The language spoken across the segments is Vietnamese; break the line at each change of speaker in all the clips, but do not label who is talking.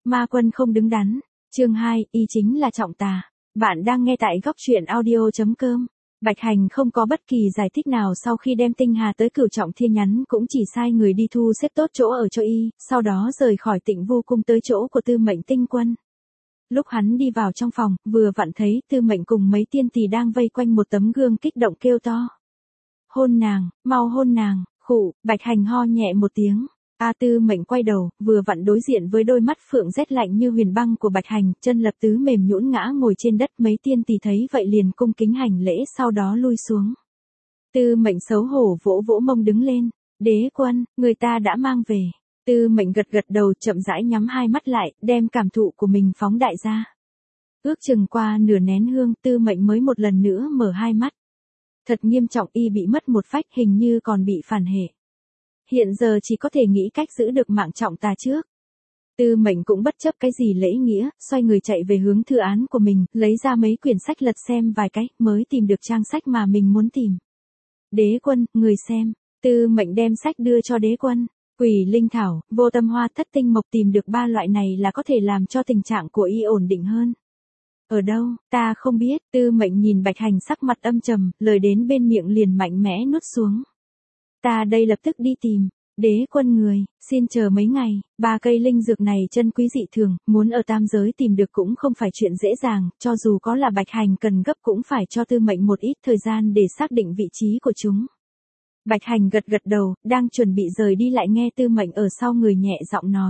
Ma quân không đứng đắn. Chương 2, y chính là trọng tà. Bạn đang nghe tại góc truyện audio.com. Bạch Hành không có bất kỳ giải thích nào sau khi đem Tinh Hà tới Cửu Trọng Thiên nhắn, cũng chỉ sai người đi thu xếp tốt chỗ ở cho y, sau đó rời khỏi Tịnh Vu cung tới chỗ của Tư Mệnh Tinh Quân. Lúc hắn đi vào trong phòng, vừa vặn thấy Tư Mệnh cùng mấy tiên tỳ đang vây quanh một tấm gương kích động kêu to. Hôn nàng, mau hôn nàng, khụ. Bạch Hành ho nhẹ một tiếng. Tư Mệnh quay đầu, vừa vặn đối diện với đôi mắt phượng rét lạnh như huyền băng của Bạch Hành, chân lập tứ mềm nhũn ngã ngồi trên đất. Mấy tiên tỳ thấy vậy liền cung kính hành lễ, sau đó lui xuống. Tư Mệnh xấu hổ vỗ vỗ mông đứng lên. Đế quân, người ta đã mang về. Tư Mệnh gật gật đầu, chậm rãi nhắm hai mắt lại, đem cảm thụ của mình phóng đại ra. Ước chừng qua nửa nén hương, Tư Mệnh mới một lần nữa mở hai mắt. Thật nghiêm trọng, y bị mất một phách, hình như còn bị phản hệ. Hiện giờ chỉ có thể nghĩ cách giữ được mạng trọng tà trước. Tư Mệnh cũng bất chấp cái gì lễ nghĩa, xoay người chạy về hướng thư án của mình, lấy ra mấy quyển sách lật xem vài cái, mới tìm được trang sách mà mình muốn tìm. Đế quân, người xem. Tư Mệnh đem sách đưa cho đế quân. Quỷ linh thảo, vô tâm hoa, thất tinh mộc, tìm được ba loại này là có thể làm cho tình trạng của y ổn định hơn. Ở đâu, ta không biết. Tư Mệnh nhìn Bạch Hành sắc mặt âm trầm, lời đến bên miệng liền mạnh mẽ nuốt xuống. Ta đây lập tức đi tìm. Đế quân người, xin chờ mấy ngày. Ba cây linh dược này chân quý dị thường, muốn ở tam giới tìm được cũng không phải chuyện dễ dàng, cho dù có là Bạch Hành cần gấp cũng phải cho Tư Mệnh một ít thời gian để xác định vị trí của chúng. Bạch Hành gật gật đầu, đang chuẩn bị rời đi lại nghe Tư Mệnh ở sau người nhẹ giọng nói.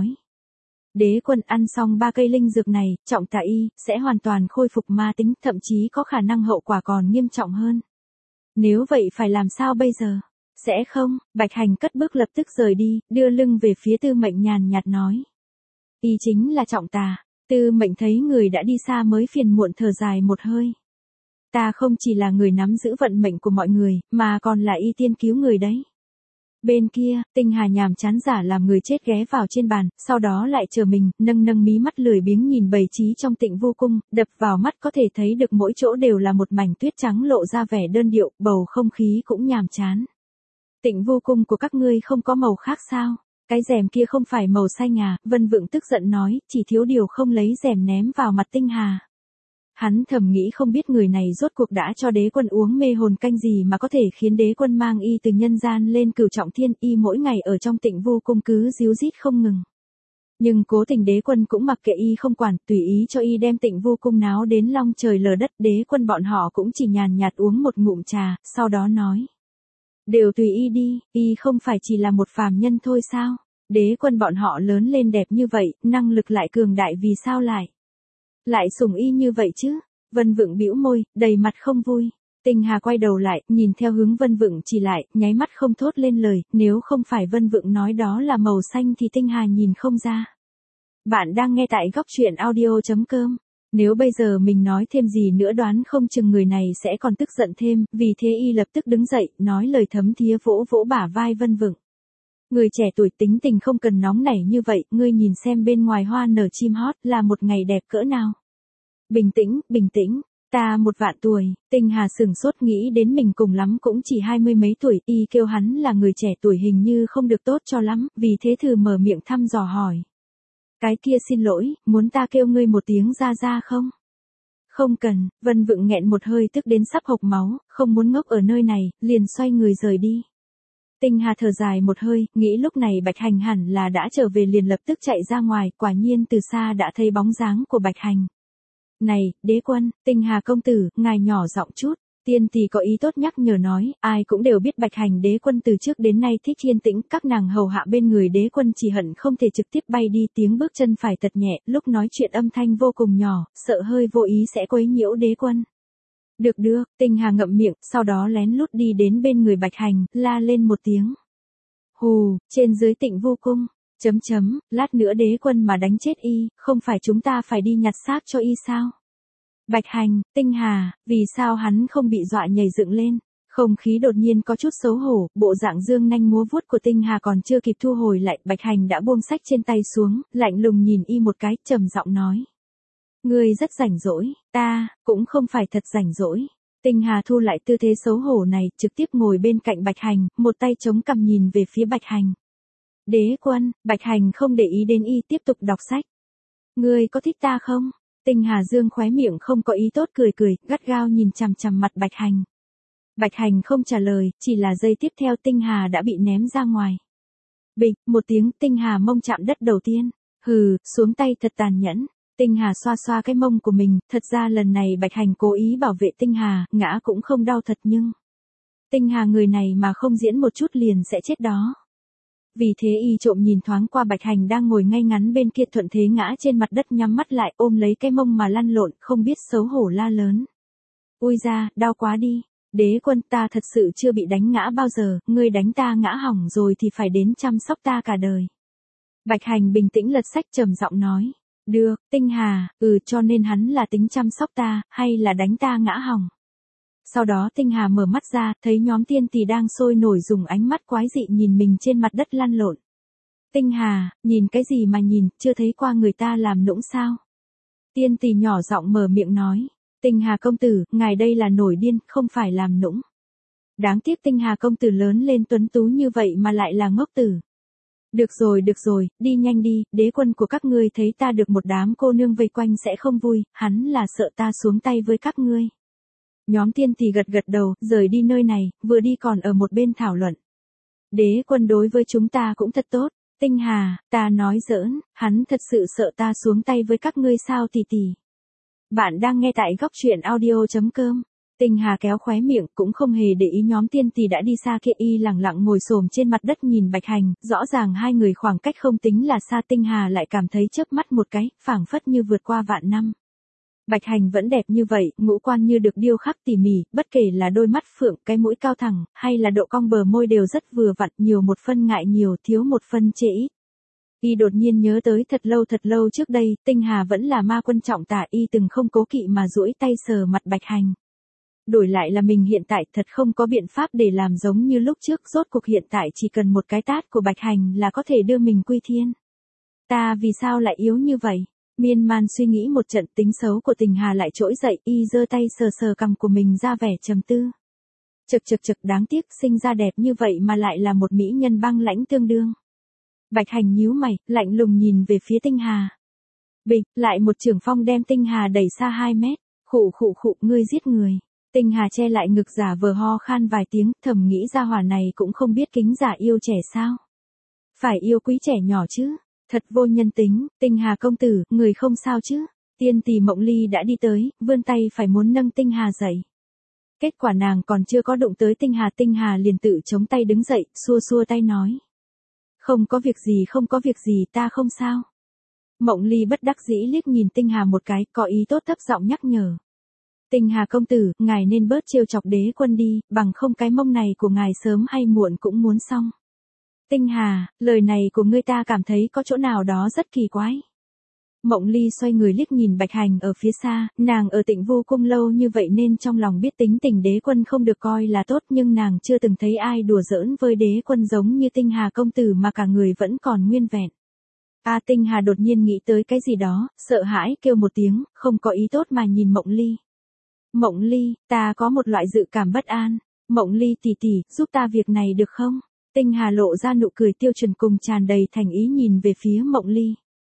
Đế quân ăn xong ba cây linh dược này, trọng tà y, sẽ hoàn toàn khôi phục ma tính, thậm chí có khả năng hậu quả còn nghiêm trọng hơn. Nếu vậy phải làm sao bây giờ? Sẽ không. Bạch Hành cất bước lập tức rời đi, đưa lưng về phía Tư Mệnh nhàn nhạt nói. Y chính là trọng tà. Tư Mệnh thấy người đã đi xa mới phiền muộn thở dài một hơi. Ta không chỉ là người nắm giữ vận mệnh của mọi người, mà còn là y tiên cứu người đấy. Bên kia, Tinh Hà nhàm chán giả làm người chết ghé vào trên bàn, sau đó lại chờ mình, nâng mí mắt lười biếng nhìn bày trí trong Tịnh Vu cung, đập vào mắt có thể thấy được mỗi chỗ đều là một mảnh tuyết trắng lộ ra vẻ đơn điệu, bầu không khí cũng nhàm chán. Tịnh Vu cung của các ngươi không có màu khác sao? Cái rèm kia không phải màu xanh à? Vân Vượng tức giận nói, chỉ thiếu điều không lấy rèm ném vào mặt Tinh Hà. Hắn thầm nghĩ không biết người này rốt cuộc đã cho đế quân uống mê hồn canh gì mà có thể khiến đế quân mang y từ nhân gian lên Cửu Trọng Thiên, y mỗi ngày ở trong Tịnh Vu cung cứ ríu rít không ngừng. Nhưng cố tình đế quân cũng mặc kệ y không quản, tùy ý cho y đem Tịnh Vu cung náo đến long trời lở đất. Đế quân bọn họ cũng chỉ nhàn nhạt uống một ngụm trà, sau đó nói. Đều tùy y đi, y không phải chỉ là một phàm nhân thôi sao? Đế quân bọn họ lớn lên đẹp như vậy, năng lực lại cường đại, vì sao lại sủng y như vậy chứ? Vân Vượng bĩu môi, đầy mặt không vui. Tinh Hà quay đầu lại, nhìn theo hướng Vân Vượng chỉ lại, nháy mắt không thốt lên lời, nếu không phải Vân Vượng nói đó là màu xanh thì Tinh Hà nhìn không ra. Bạn đang nghe tại góc truyện audio.com. Nếu bây giờ mình nói thêm gì nữa đoán không chừng người này sẽ còn tức giận thêm, vì thế y lập tức đứng dậy, nói lời thấm thía vỗ vỗ bả vai Vân Vượng. Người trẻ tuổi tính tình không cần nóng nảy như vậy, ngươi nhìn xem bên ngoài hoa nở chim hót là một ngày đẹp cỡ nào. Bình tĩnh, ta 1.000.000 tuổi. Tinh Hà sửng sốt, nghĩ đến mình cùng lắm cũng chỉ 20 mấy tuổi, y kêu hắn là người trẻ tuổi hình như không được tốt cho lắm, vì thế thử mở miệng thăm dò hỏi. Cái kia xin lỗi, muốn ta kêu ngươi một tiếng ra ra không? Không cần. Vân Vượng nghẹn một hơi tức đến sắp hộc máu, không muốn ngốc ở nơi này, liền xoay người rời đi. Tinh Hà thở dài một hơi, nghĩ lúc này Bạch Hành hẳn là đã trở về, liền lập tức chạy ra ngoài, quả nhiên từ xa đã thấy bóng dáng của Bạch Hành. Này, đế quân, Tinh Hà công tử, ngài nhỏ giọng chút. Tiên tỷ có ý tốt nhắc nhở nói, ai cũng đều biết Bạch Hành đế quân từ trước đến nay thích yên tĩnh, các nàng hầu hạ bên người đế quân chỉ hận không thể trực tiếp bay đi, tiếng bước chân phải thật nhẹ, lúc nói chuyện âm thanh vô cùng nhỏ, sợ hơi vô ý sẽ quấy nhiễu đế quân. Được, Tinh Hà ngậm miệng, sau đó lén lút đi đến bên người Bạch Hành, la lên một tiếng. Hù, trên dưới Tịnh Vu cung, lát nữa đế quân mà đánh chết y, không phải chúng ta phải đi nhặt xác cho y sao? Bạch Hành, Tinh Hà, vì sao hắn không bị dọa nhảy dựng lên? Không khí đột nhiên có chút xấu hổ, bộ dạng dương nanh múa vuốt của Tinh Hà còn chưa kịp thu hồi lại, Bạch Hành đã buông sách trên tay xuống, lạnh lùng nhìn y một cái, trầm giọng nói. Ngươi rất rảnh rỗi, ta cũng không phải thật rảnh rỗi. Tinh Hà thu lại tư thế xấu hổ này, trực tiếp ngồi bên cạnh Bạch Hành, một tay chống cằm nhìn về phía Bạch Hành. Đế quân. Bạch Hành không để ý đến y, tiếp tục đọc sách. Ngươi có thích ta không? Tinh Hà dương khóe miệng không có ý tốt cười cười, gắt gao nhìn chằm chằm mặt Bạch Hành. Bạch Hành không trả lời, chỉ là giây tiếp theo Tinh Hà đã bị ném ra ngoài. Bịch, một tiếng Tinh Hà mông chạm đất đầu tiên. Hừ, xuống tay thật tàn nhẫn. Tinh Hà xoa xoa cái mông của mình, thật ra lần này Bạch Hành cố ý bảo vệ Tinh Hà, ngã cũng không đau thật nhưng... Tinh Hà người này mà không diễn một chút liền sẽ chết đó. Vì thế y trộm nhìn thoáng qua Bạch Hành đang ngồi ngay ngắn bên kia thuận thế ngã trên mặt đất nhắm mắt lại ôm lấy cái mông mà lăn lộn, không biết xấu hổ la lớn. Ui da, đau quá đi. Đế quân ta thật sự chưa bị đánh ngã bao giờ, ngươi đánh ta ngã hỏng rồi thì phải đến chăm sóc ta cả đời. Bạch Hành bình tĩnh lật sách trầm giọng nói. Được, Tinh Hà, cho nên hắn là tính chăm sóc ta, hay là đánh ta ngã hỏng. Sau đó Tinh Hà mở mắt ra, thấy nhóm tiên tỷ đang sôi nổi dùng ánh mắt quái dị nhìn mình trên mặt đất lăn lộn. Tinh Hà, nhìn cái gì mà nhìn, chưa thấy qua người ta làm nũng sao? Tiên tỷ nhỏ giọng mở miệng nói. Tinh Hà công tử, ngài đây là nổi điên, không phải làm nũng. Đáng tiếc Tinh Hà công tử lớn lên tuấn tú như vậy mà lại là ngốc tử. Được rồi, đi nhanh đi, đế quân của các ngươi thấy ta được một đám cô nương vây quanh sẽ không vui, hắn là sợ ta xuống tay với các ngươi. Nhóm tiên tỷ gật gật đầu, rời đi nơi này, vừa đi còn ở một bên thảo luận. Đế quân đối với chúng ta cũng thật tốt, Tinh Hà, ta nói giỡn, hắn thật sự sợ ta xuống tay với các ngươi sao tỷ tỷ. Bạn đang nghe tại góc truyện audio.com. Tinh Hà kéo khóe miệng cũng không hề để ý nhóm tiên tỷ đã đi xa kia y lẳng lặng ngồi xổm trên mặt đất nhìn Bạch Hành, rõ ràng hai người khoảng cách không tính là xa Tinh Hà lại cảm thấy chớp mắt một cái, phảng phất như vượt qua vạn năm. Bạch Hành vẫn đẹp như vậy, ngũ quan như được điêu khắc tỉ mỉ, bất kể là đôi mắt phượng, cái mũi cao thẳng, hay là độ cong bờ môi đều rất vừa vặn, nhiều một phân ngại nhiều, thiếu một phân trễ ít. Y đột nhiên nhớ tới thật lâu trước đây, Tinh Hà vẫn là ma quân trọng tả y từng không cố kỵ mà duỗi tay sờ mặt Bạch Hành. Đổi lại là mình hiện tại thật không có biện pháp để làm giống như lúc trước, rốt cuộc hiện tại chỉ cần một cái tát của Bạch Hành là có thể đưa mình quy thiên. Ta vì sao lại yếu như vậy? Miên man suy nghĩ một trận tính xấu của Tinh Hà lại trỗi dậy, y giơ tay sờ cằm của mình ra vẻ trầm tư. Chực đáng tiếc sinh ra đẹp như vậy mà lại là một mỹ nhân băng lãnh tương đương. Bạch Hành nhíu mày, lạnh lùng nhìn về phía Tinh Hà. Bịch, lại một chưởng phong đem Tinh Hà đẩy xa 2 mét. Khụ, ngươi giết người. Tinh Hà che lại ngực giả vờ ho khan vài tiếng, thầm nghĩ ra hỏa này cũng không biết kính giả yêu trẻ sao. Phải yêu quý trẻ nhỏ chứ. Thật vô nhân tính, Tinh Hà công tử, người không sao chứ. Tiên tỷ Mộng Ly đã đi tới, vươn tay phải muốn nâng Tinh Hà dậy. Kết quả nàng còn chưa có đụng tới Tinh Hà liền tự chống tay đứng dậy, xua tay nói. Không có việc gì ta không sao. Mộng Ly bất đắc dĩ liếc nhìn Tinh Hà một cái, có ý tốt thấp giọng nhắc nhở. Tinh Hà công tử, ngài nên bớt trêu chọc đế quân đi, bằng không cái mông này của ngài sớm hay muộn cũng muốn xong. Tinh Hà, lời này của ngươi ta cảm thấy có chỗ nào đó rất kỳ quái. Mộng Ly xoay người liếc nhìn Bạch Hành ở phía xa, nàng ở Tịnh Vu cung lâu như vậy nên trong lòng biết tính tình đế quân không được coi là tốt, nhưng nàng chưa từng thấy ai đùa giỡn với đế quân giống như Tinh Hà công tử mà cả người vẫn còn nguyên vẹn. Tinh Hà đột nhiên nghĩ tới cái gì đó, sợ hãi kêu một tiếng, không có ý tốt mà nhìn Mộng Ly. Mộng Ly, ta có một loại dự cảm bất an. Mộng Ly tỷ tỷ, giúp ta việc này được không? Tinh Hà lộ ra nụ cười tiêu chuẩn cùng tràn đầy thành ý nhìn về phía Mộng Ly.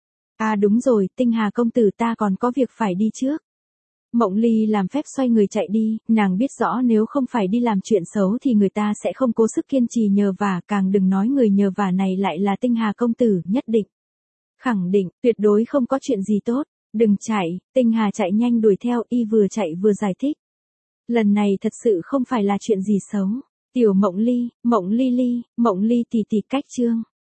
Đúng rồi, Tinh Hà công tử ta còn có việc phải đi trước. Mộng Ly làm phép xoay người chạy đi, nàng biết rõ nếu không phải đi làm chuyện xấu thì người ta sẽ không cố sức kiên trì nhờ vả, càng đừng nói người nhờ vả này lại là Tinh Hà công tử, nhất định. Khẳng định, tuyệt đối không có chuyện gì tốt. Đừng chạy, Tinh Hà chạy nhanh đuổi theo, y vừa chạy vừa giải thích. Lần này thật sự không phải là chuyện gì xấu. Tiểu Mộng Ly tỷ tỷ cách chương.